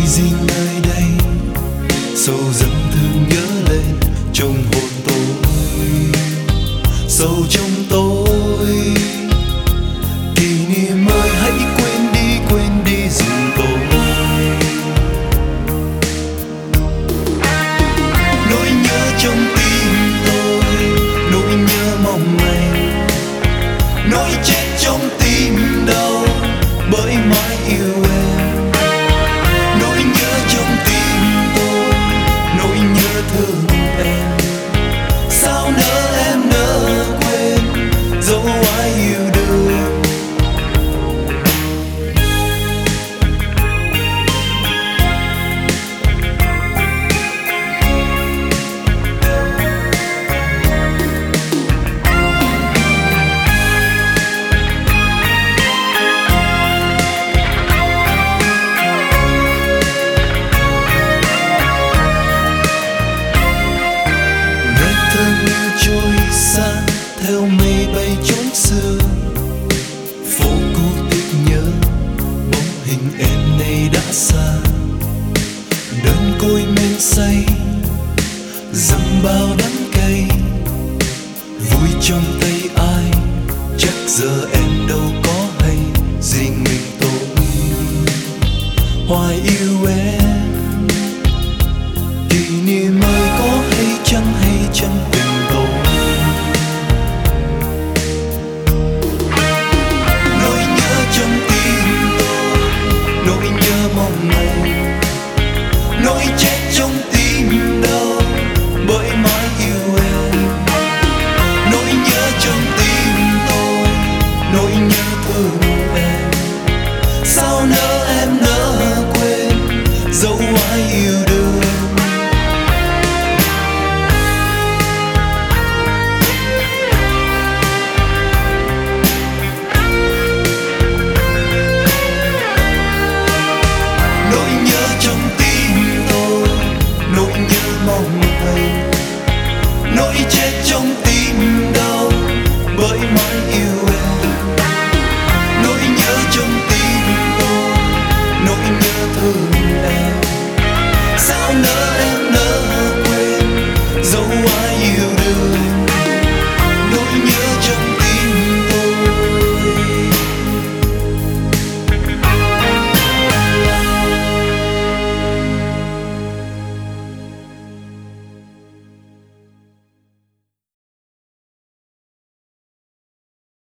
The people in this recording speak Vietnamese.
riêng nơi đây sâu dần thương nhớ lên trong hồn tôi, sâu trong tôi. Kỷ niệm ơi hãy quên đi giùm tôi. Nỗi nhớ trong tim tôi, nỗi nhớ mong manh, nỗi chết trong tim đau bởi mãi yêu em. Nỗi nhớ trong tim tôi, nỗi nhớ thương em. Sao nỡ em nỡ quên dẫu ai yêu được. Trôi xa theo mây bay chốn xưa, phố cũ tiếc nhớ bóng hình em nay đã xa. Đơn côi men say dầm bao đắng cay, vui trong tay ai chắc giờ em đâu có hay. Riêng mình tôi hoài yêu em. Kỷ niệm ơi có hay chăng tình tôi. Nỗi nhớ trong tim tôi, nỗi nhớ mong manh, nỗi chết trong tim đau bởi mãi yêu em. Nỗi nhớ trong tim tôi, nỗi nhớ thương em. Sao nỡ em nỡ quên dẫu ai yêu được. Nỗi chết trong tim đau bởi mãi yêu em. Nỗi nhớ trong tim tôi, nỗi nhớ thương em. Sao nỡ em nỡ quên dẫu ai yêu được.